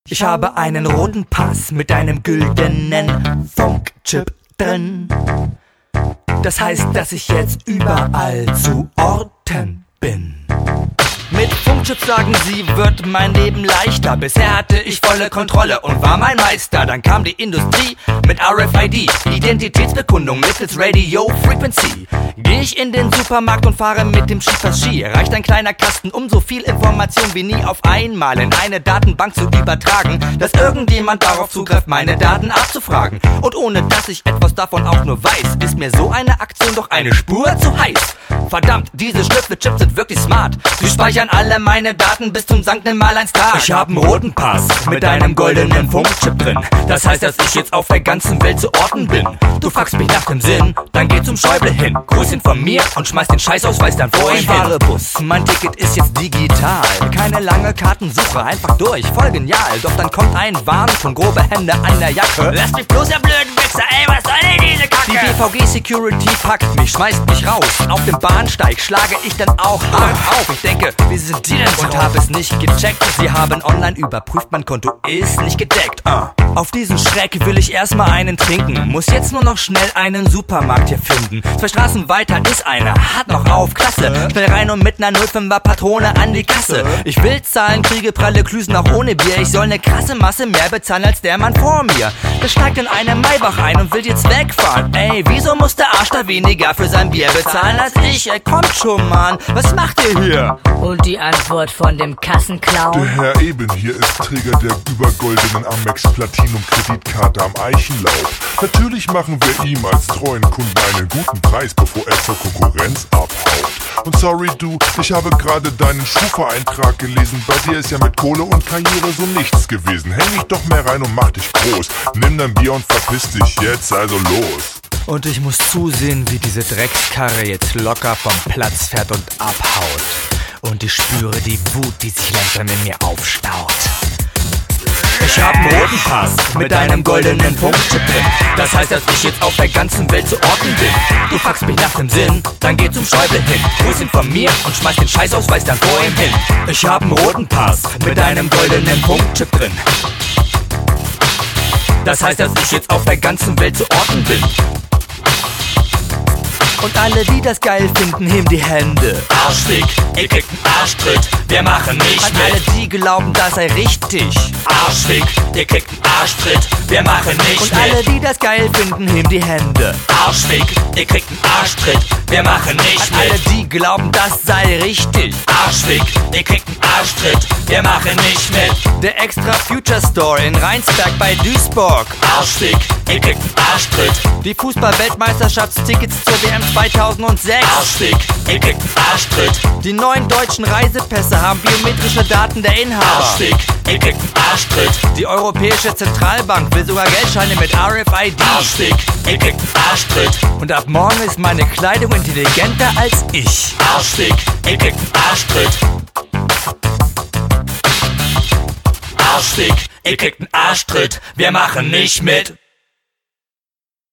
Ich habe einen roten Pass mit einem güldenen Funkchip drin. Das heißt, dass ich jetzt überall zu Orten bin. Mit Funkchips, sagen sie, wird mein Leben leichter. Bisher hatte ich volle Kontrolle und war mein Meister. Dann kam die Industrie mit RFID, Identitätsbekundung mittels Radio Frequency. Geh ich in den Supermarkt und fahre mit dem Ski. Reicht ein kleiner Kasten, um so viel Information wie nie auf einmal in eine Datenbank zu übertragen, dass irgendjemand darauf zugreift, meine Daten abzufragen. Und ohne dass ich etwas davon auch nur weiß, ist mir so eine Aktion doch eine Spur zu heiß. Verdammt, diese Schnüffelchips sind wirklich smart. Sie speichern alle meine Daten bis zum Sankt Nimmerleinstag. Ich hab einen roten Pass mit einem goldenen Funkchip drin. Das heißt, dass ich jetzt auf der ganzen Welt zu Orten bin. Du fragst mich nach dem Sinn, dann geh zum Schäuble hin. Grüß ihn von mir und schmeiß den Scheißausweis dann vor ihm hin. Ich fahre Bus, mein Ticket ist jetzt digital. Keine lange Kartensuche, einfach durch, voll genial. Doch dann kommt ein Warn von grobe Hände an der Jacke. Lass mich bloß, ihr blöden Wichser, ey, was soll denn diese Kacke? Die BVG-Security packt mich, schmeißt mich raus. Auf dem Bahnsteig schlage ich dann auch hart auf. Ich denke, wie sind die denn drauf? Und hab es nicht gecheckt. Sie haben online überprüft, mein Konto ist nicht gedeckt. Auf diesen Schreck will ich erstmal einen trinken. Muss jetzt nur noch schnell einen Supermarkt hier finden. 2 Straßen weiter ist einer, hat noch auf, klasse. Schnell rein und mit ner 05er Patrone an die Kasse. Ich will zahlen, kriege pralle Klüsen auch ohne Bier. Ich soll ne krasse Masse mehr bezahlen als der Mann vor mir. Der steigt in eine Maybach ein und will jetzt wegfahren. Ey, wieso muss der Arsch da weniger für sein Bier bezahlen als ich? Ey, kommt schon, Mann, was macht ihr hier? Und die Antwort von dem Kassenclown: Der Herr Eben hier ist Träger der übergoldenen Amex Platinum Kreditkarte am Eichenlaub. Natürlich machen wir ihm als treuen Kunden einen guten Preis, bevor er zur Konkurrenz abhaut. Und sorry du, ich habe gerade deinen Schufa-Eintrag gelesen. Bei dir ist ja mit Kohle und Karriere so nichts gewesen. Häng dich doch mehr rein und mach dich groß. Nimm dein Bier und verpiss dich jetzt, also los. Und ich muss zusehen, wie diese Dreckskarre jetzt locker vom Platz fährt und abhaut. Und ich spüre die Wut, die sich langsam in mir aufstaut. Ich hab einen roten Pass mit einem goldenen Funkchip drin. Das heißt, dass ich jetzt auf der ganzen Welt zu Orten bin. Du fragst mich nach dem Sinn, dann geh zum Schäuble hin. Grüß ihn von mir und schmeiß den Scheißausweis dann vor ihm hin. Ich hab einen roten Pass mit einem goldenen Funkchip drin. Das heißt, dass ich jetzt auf der ganzen Welt zu Orten bin. Und alle, die das geil finden, heben die Hände. Arschfick, ihr kriegt einen Arschtritt, wir machen nicht An mit. alle, die glauben, das sei richtig. Arschfick, ihr kriegt einen Arschtritt, wir machen nicht Und mit. alle, die das geil finden, heben die Hände. Arschfick, ihr kriegt einen Arschtritt, wir machen nicht An alle, mit. die glauben, das sei richtig. Arschfick, ihr kriegt einen Arschtritt, wir machen nicht mit. Der Extra Future Store in Rheinsberg bei Duisburg. Arschfick, ihr kriegt einen Arschtritt. Die Fußball-Weltmeisterschaftstickets zur WM 2006. Arschfick, ihr kriegt einen Arschtritt. Die neuen deutschen Reisepässe haben biometrische Daten der Inhaber. Arschfick, ihr kriegt einen Arschtritt. Die Europäische Zentralbank will sogar Geldscheine mit RFID. Arschfick, ihr kriegt einen Arschtritt. Und ab morgen ist meine Kleidung intelligenter als ich. Arschfick, ihr kriegt einen Arschtritt. Arschfick, ihr kriegt einen Arschtritt, wir machen nicht mit.